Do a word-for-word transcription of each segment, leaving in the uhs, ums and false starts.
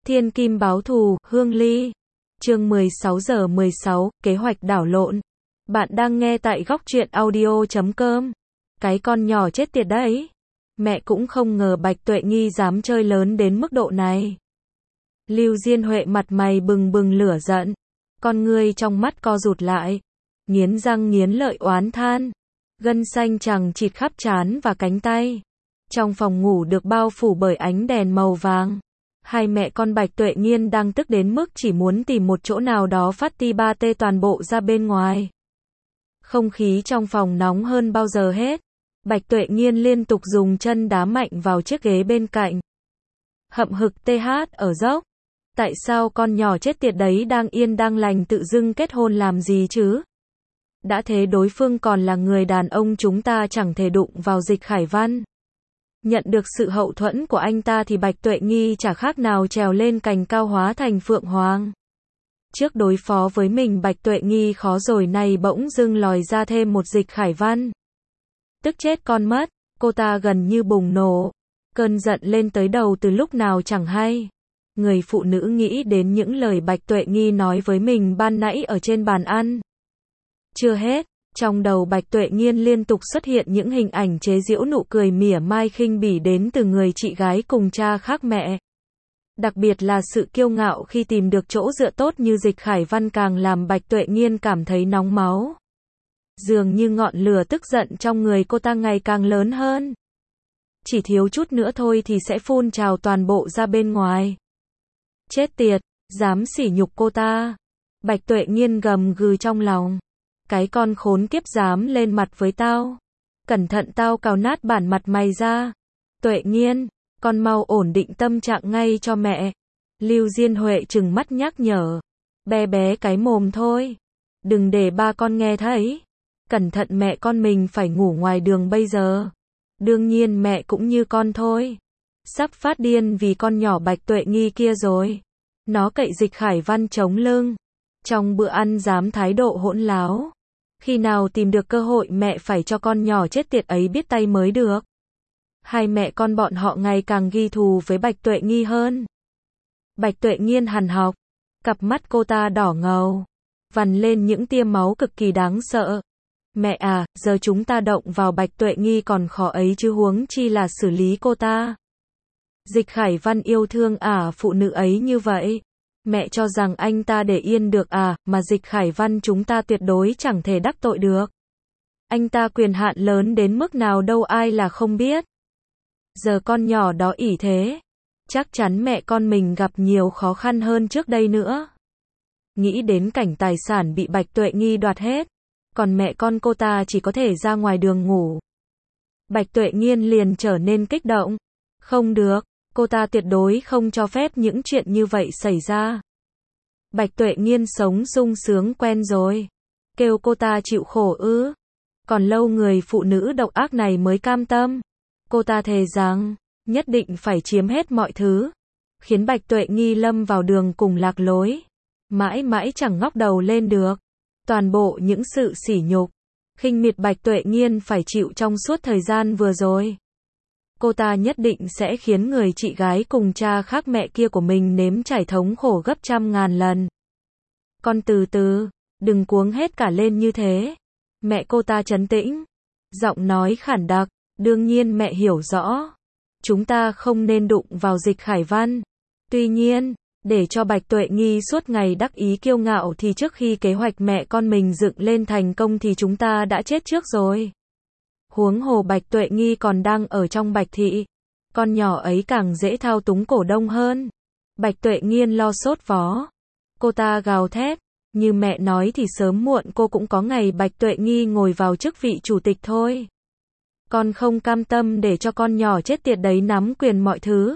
Thiên kim báo thù, Hương Ly. Chương mười sáu giờ mười sáu, kế hoạch đảo lộn. Bạn đang nghe tại góc truyện audio chấm com. Cái con nhỏ chết tiệt đấy. Mẹ cũng không ngờ Bạch Tuệ Nghi dám chơi lớn đến mức độ này. Lưu Diên Huệ mặt mày bừng bừng lửa giận. Con ngươi trong mắt co rụt lại. Nghiến răng nghiến lợi oán than. Gân xanh chằng chịt khắp trán và cánh tay. Trong phòng ngủ được bao phủ bởi ánh đèn màu vàng. Hai mẹ con Bạch Tuệ Nghiên đang tức đến mức chỉ muốn tìm một chỗ nào đó phát ti ba tê toàn bộ ra bên ngoài. Không khí trong phòng nóng hơn bao giờ hết. Bạch Tuệ Nghiên liên tục dùng chân đá mạnh vào chiếc ghế bên cạnh. Hậm hực tê hát ở dốc. Tại sao con nhỏ chết tiệt đấy đang yên đang lành tự dưng kết hôn làm gì chứ? Đã thế đối phương còn là người đàn ông chúng ta chẳng thể đụng vào Dịch Khải Văn. Nhận được sự hậu thuẫn của anh ta thì Bạch Tuệ Nghi chả khác nào trèo lên cành cao hóa thành phượng hoàng. Trước đối phó với mình Bạch Tuệ Nghi khó rồi, này bỗng dưng lòi ra thêm một Dịch Khải Văn. Tức chết con mất, cô ta gần như bùng nổ. Cơn giận lên tới đầu từ lúc nào chẳng hay. Người phụ nữ nghĩ đến những lời Bạch Tuệ Nghi nói với mình ban nãy ở trên bàn ăn. Chưa hết. Trong đầu Bạch Tuệ Nghiên liên tục xuất hiện những hình ảnh chế giễu nụ cười mỉa mai khinh bỉ đến từ người chị gái cùng cha khác mẹ. Đặc biệt là sự kiêu ngạo khi tìm được chỗ dựa tốt như Dịch Khải Văn càng làm Bạch Tuệ Nghiên cảm thấy nóng máu. Dường như ngọn lửa tức giận trong người cô ta ngày càng lớn hơn. Chỉ thiếu chút nữa thôi thì sẽ phun trào toàn bộ ra bên ngoài. Chết tiệt, dám sỉ nhục cô ta. Bạch Tuệ Nghiên gầm gừ trong lòng. Cái con khốn kiếp dám lên mặt với tao. Cẩn thận tao cào nát bản mặt mày ra. Tuệ Nghiên, con mau ổn định tâm trạng ngay cho mẹ. Lưu Diên Huệ trừng mắt nhắc nhở. Bé bé cái mồm thôi. Đừng để ba con nghe thấy. Cẩn thận mẹ con mình phải ngủ ngoài đường bây giờ. Đương nhiên mẹ cũng như con thôi. Sắp phát điên vì con nhỏ Bạch Tuệ Nghi kia rồi. Nó cậy Dịch Khải Văn chống lưng. Trong bữa ăn dám thái độ hỗn láo. Khi nào tìm được cơ hội mẹ phải cho con nhỏ chết tiệt ấy biết tay mới được. Hai mẹ con bọn họ ngày càng ghi thù với Bạch Tuệ Nghi hơn. Bạch Tuệ Nghiên hằn học. Cặp mắt cô ta đỏ ngầu. Vằn lên những tia máu cực kỳ đáng sợ. Mẹ à, giờ chúng ta động vào Bạch Tuệ Nghi còn khó ấy chứ huống chi là xử lý cô ta. Dịch Khải Văn yêu thương ả phụ nữ ấy như vậy. Mẹ cho rằng anh ta để yên được à, mà Dịch Khải Văn chúng ta tuyệt đối chẳng thể đắc tội được. Anh ta quyền hạn lớn đến mức nào đâu ai là không biết. Giờ con nhỏ đó ỷ thế. Chắc chắn mẹ con mình gặp nhiều khó khăn hơn trước đây nữa. Nghĩ đến cảnh tài sản bị Bạch Tuệ Nghi đoạt hết. Còn mẹ con cô ta chỉ có thể ra ngoài đường ngủ. Bạch Tuệ Nghiên liền trở nên kích động. Không được. Cô ta tuyệt đối không cho phép những chuyện như vậy xảy ra. Bạch Tuệ Nghiên sống sung sướng quen rồi. Kêu cô ta chịu khổ ư. Còn lâu người phụ nữ độc ác này mới cam tâm. Cô ta thề rằng, nhất định phải chiếm hết mọi thứ. Khiến Bạch Tuệ Nghi lâm vào đường cùng lạc lối. Mãi mãi chẳng ngóc đầu lên được. Toàn bộ những sự sỉ nhục, khinh miệt Bạch Tuệ Nghiên phải chịu trong suốt thời gian vừa rồi. Cô ta nhất định sẽ khiến người chị gái cùng cha khác mẹ kia của mình nếm trải thống khổ gấp trăm ngàn lần. Con từ từ, đừng cuống hết cả lên như thế. Mẹ cô ta trấn tĩnh. Giọng nói khản đặc, đương nhiên mẹ hiểu rõ. Chúng ta không nên đụng vào Dịch Khải Văn. Tuy nhiên, để cho Bạch Tuệ Nghi suốt ngày đắc ý kiêu ngạo thì trước khi kế hoạch mẹ con mình dựng lên thành công thì chúng ta đã chết trước rồi. Huống hồ Bạch Tuệ Nghi còn đang ở trong Bạch Thị. Con nhỏ ấy càng dễ thao túng cổ đông hơn. Bạch Tuệ Nghiên lo sốt vó. Cô ta gào thét. Như mẹ nói thì sớm muộn cô cũng có ngày Bạch Tuệ Nghi ngồi vào chức vị chủ tịch thôi. Con không cam tâm để cho con nhỏ chết tiệt đấy nắm quyền mọi thứ.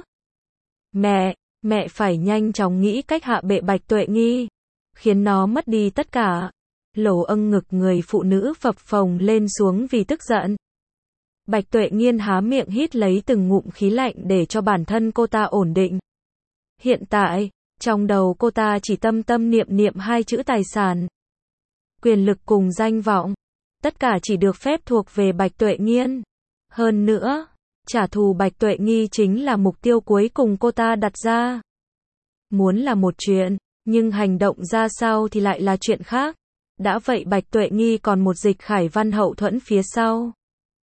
Mẹ, mẹ phải nhanh chóng nghĩ cách hạ bệ Bạch Tuệ Nghi. Khiến nó mất đi tất cả. Lỗ âng ngực người phụ nữ phập phồng lên xuống vì tức giận. Bạch Tuệ Nghiên há miệng hít lấy từng ngụm khí lạnh để cho bản thân cô ta ổn định. Hiện tại, trong đầu cô ta chỉ tâm tâm niệm niệm hai chữ tài sản. Quyền lực cùng danh vọng. Tất cả chỉ được phép thuộc về Bạch Tuệ Nghiên. Hơn nữa, trả thù Bạch Tuệ Nghi chính là mục tiêu cuối cùng cô ta đặt ra. muốn là một chuyện, nhưng hành động ra sao thì lại là chuyện khác. Đã vậy Bạch Tuệ Nghi còn một Dịch Khải Văn hậu thuẫn phía sau.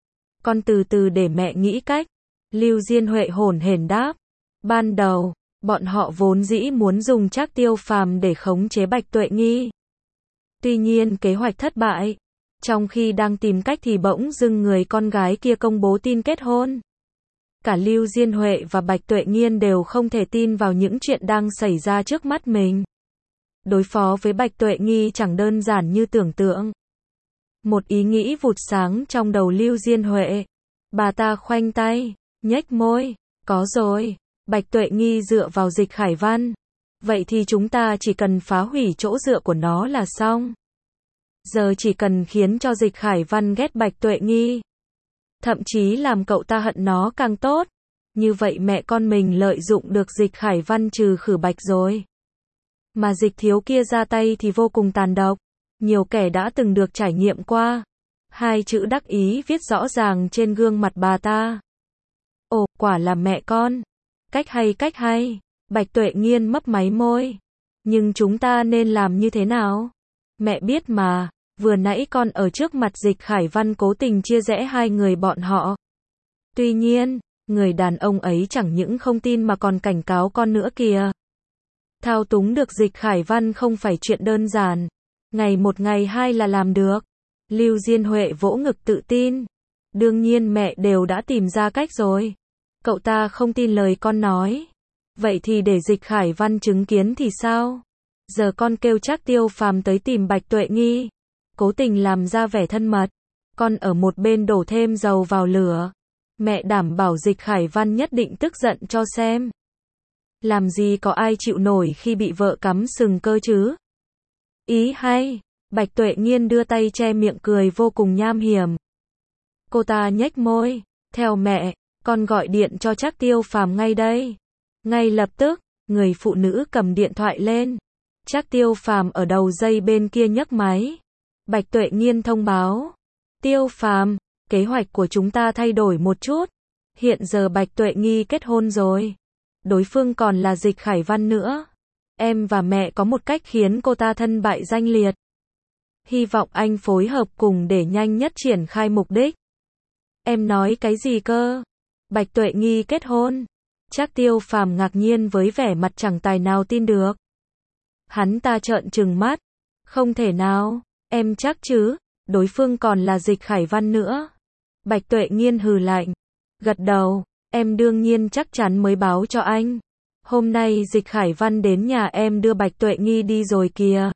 Con từ từ để mẹ nghĩ cách. Lưu Diên Huệ hổn hển đáp. Ban đầu, bọn họ vốn dĩ muốn dùng Trác Tiêu Phàm để khống chế Bạch Tuệ Nghi. Tuy nhiên kế hoạch thất bại. Trong khi đang tìm cách thì bỗng dưng người con gái kia công bố tin kết hôn. Cả Lưu Diên Huệ và Bạch Tuệ Nghiên đều không thể tin vào những chuyện đang xảy ra trước mắt mình. Đối phó với Bạch Tuệ Nghi chẳng đơn giản như tưởng tượng. Một ý nghĩ vụt sáng trong đầu Lưu Diên Huệ. Bà ta khoanh tay, nhếch môi, có rồi, Bạch Tuệ Nghi dựa vào Dịch Khải Văn. Vậy thì chúng ta chỉ cần phá hủy chỗ dựa của nó là xong. Giờ chỉ cần khiến cho Dịch Khải Văn ghét Bạch Tuệ Nghi. Thậm chí làm cậu ta hận nó càng tốt. Như vậy mẹ con mình lợi dụng được Dịch Khải Văn trừ khử Bạch rồi. Mà Dịch thiếu kia ra tay thì vô cùng tàn độc. Nhiều kẻ đã từng được trải nghiệm qua. Hai chữ đắc ý viết rõ ràng trên gương mặt bà ta. Ồ, quả là mẹ con. Cách hay cách hay. Bạch Tuệ Nghiên mấp máy môi. Nhưng chúng ta nên làm như thế nào? Mẹ biết mà, vừa nãy con ở trước mặt Dịch Khải Văn cố tình chia rẽ hai người bọn họ. Tuy nhiên, người đàn ông ấy chẳng những không tin mà còn cảnh cáo con nữa kìa. Thao túng được Dịch Khải Văn không phải chuyện đơn giản. Ngày một ngày hai là làm được. Lưu Diên Huệ vỗ ngực tự tin. Đương nhiên mẹ đều đã tìm ra cách rồi. Cậu ta không tin lời con nói. Vậy thì để Dịch Khải Văn chứng kiến thì sao? Giờ con kêu Trác Tiêu Phàm tới tìm Bạch Tuệ Nghi. Cố tình làm ra vẻ thân mật. Con ở một bên đổ thêm dầu vào lửa. Mẹ đảm bảo Dịch Khải Văn nhất định tức giận cho xem. Làm gì có ai chịu nổi khi bị vợ cắm sừng cơ chứ? Ý hay. Bạch Tuệ Nghiên đưa tay che miệng cười vô cùng nham hiểm. Cô ta nhếch môi. Theo mẹ, con gọi điện cho Trác Tiêu Phàm ngay đây. Ngay lập tức, người phụ nữ cầm điện thoại lên. Trác Tiêu Phàm ở đầu dây bên kia nhấc máy. Bạch Tuệ Nghiên thông báo. Tiêu Phàm, kế hoạch của chúng ta thay đổi một chút. Hiện giờ Bạch Tuệ Nghi kết hôn rồi. Đối phương còn là Dịch Khải Văn nữa. Em và mẹ có một cách khiến cô ta thân bại danh liệt. Hy vọng anh phối hợp cùng để nhanh nhất triển khai mục đích. Em nói cái gì cơ? Bạch Tuệ Nghi kết hôn. Trác Tiêu Phàm ngạc nhiên với vẻ mặt chẳng tài nào tin được. Hắn ta trợn trừng mắt. Không thể nào, em chắc chứ, đối phương còn là Dịch Khải Văn nữa. Bạch Tuệ Nghiên hừ lạnh. Gật đầu, em đương nhiên chắc chắn mới báo cho anh. Hôm nay Dịch Khải Văn đến nhà em đưa Bạch Tuệ Nghi đi rồi kìa.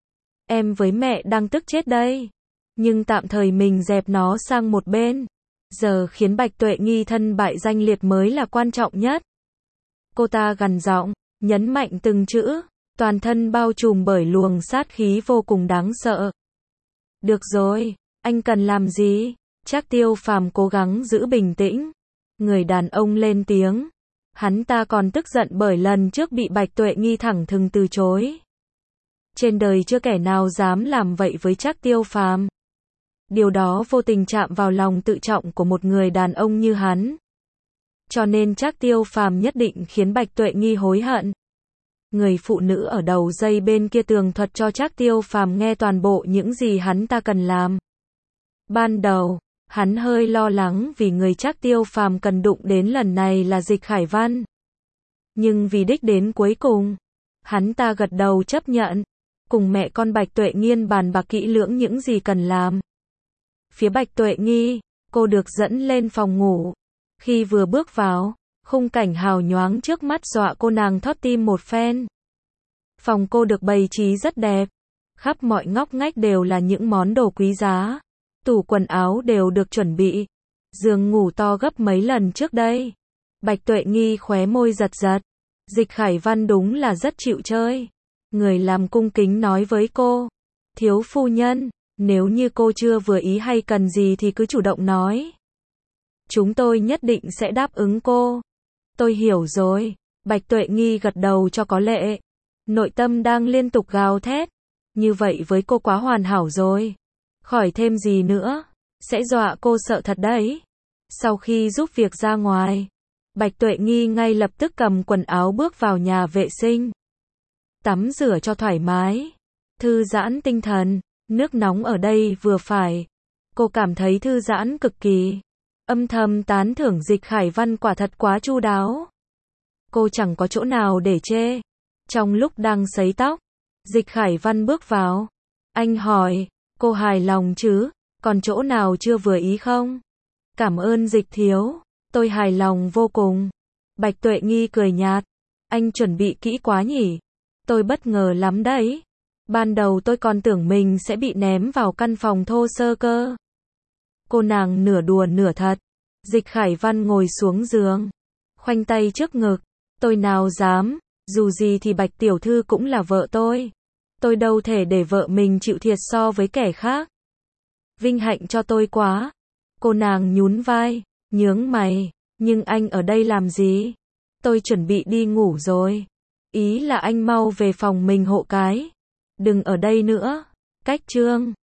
Em với mẹ đang tức chết đây. Nhưng tạm thời mình dẹp nó sang một bên. Giờ khiến Bạch Tuệ Nghi thân bại danh liệt mới là quan trọng nhất. Cô ta gằn giọng, nhấn mạnh từng chữ, toàn thân bao trùm bởi luồng sát khí vô cùng đáng sợ. Được rồi, anh cần làm gì? Trác Tiêu Phàm cố gắng giữ bình tĩnh. Người đàn ông lên tiếng. Hắn ta còn tức giận bởi lần trước bị Bạch Tuệ Nghi thẳng thừng từ chối. Trên đời chưa kẻ nào dám làm vậy với Trác Tiêu Phàm. Điều đó vô tình chạm vào lòng tự trọng của một người đàn ông như hắn. Cho nên Trác Tiêu Phàm nhất định khiến Bạch Tuệ Nghi hối hận. Người phụ nữ ở đầu dây bên kia tường thuật cho Trác Tiêu Phàm nghe toàn bộ những gì hắn ta cần làm. Ban đầu, hắn hơi lo lắng vì người Trác Tiêu Phàm cần đụng đến lần này là Dịch Khải Văn. Nhưng vì đích đến cuối cùng, hắn ta gật đầu chấp nhận. Cùng mẹ con Bạch Tuệ Nghiên bàn bạc kỹ lưỡng những gì cần làm. Phía Bạch Tuệ Nghi, cô được dẫn lên phòng ngủ. Khi vừa bước vào, khung cảnh hào nhoáng trước mắt dọa cô nàng thót tim một phen. Phòng cô được bày trí rất đẹp. Khắp mọi ngóc ngách đều là những món đồ quý giá. Tủ quần áo đều được chuẩn bị. Giường ngủ to gấp mấy lần trước đây. Bạch Tuệ Nghi khóe môi giật giật. Dịch Khải Văn đúng là rất chịu chơi. Người làm cung kính nói với cô. Thiếu phu nhân, nếu như cô chưa vừa ý hay cần gì thì cứ chủ động nói. Chúng tôi nhất định sẽ đáp ứng cô. Tôi hiểu rồi. Bạch Tuệ Nghi gật đầu cho có lệ. Nội tâm đang liên tục gào thét. Như vậy với cô quá hoàn hảo rồi. Khỏi thêm gì nữa. Sẽ dọa cô sợ thật đấy. Sau khi giúp việc ra ngoài, Bạch Tuệ Nghi ngay lập tức cầm quần áo bước vào nhà vệ sinh. tắm rửa cho thoải mái, thư giãn tinh thần, nước nóng ở đây vừa phải. Cô cảm thấy thư giãn cực kỳ. Âm thầm tán thưởng Dịch Khải Văn quả thật quá chu đáo. Cô chẳng có chỗ nào để chê. Trong lúc đang sấy tóc, Dịch Khải Văn bước vào. Anh hỏi, cô hài lòng chứ, còn chỗ nào chưa vừa ý không? Cảm ơn Dịch thiếu, tôi hài lòng vô cùng. Bạch Tuệ Nghi cười nhạt, anh chuẩn bị kỹ quá nhỉ? Tôi bất ngờ lắm đấy. Ban đầu tôi còn tưởng mình sẽ bị ném vào căn phòng thô sơ cơ. Cô nàng nửa đùa nửa thật. Dịch Khải Văn ngồi xuống giường, khoanh tay trước ngực. Tôi nào dám, dù gì thì Bạch tiểu thư cũng là vợ tôi. Tôi đâu thể để vợ mình chịu thiệt so với kẻ khác. Vinh hạnh cho tôi quá. Cô nàng nhún vai, nhướng mày. Nhưng anh ở đây làm gì? Tôi chuẩn bị đi ngủ rồi. Ý là anh mau về phòng mình hộ cái. Đừng ở đây nữa. Cách chương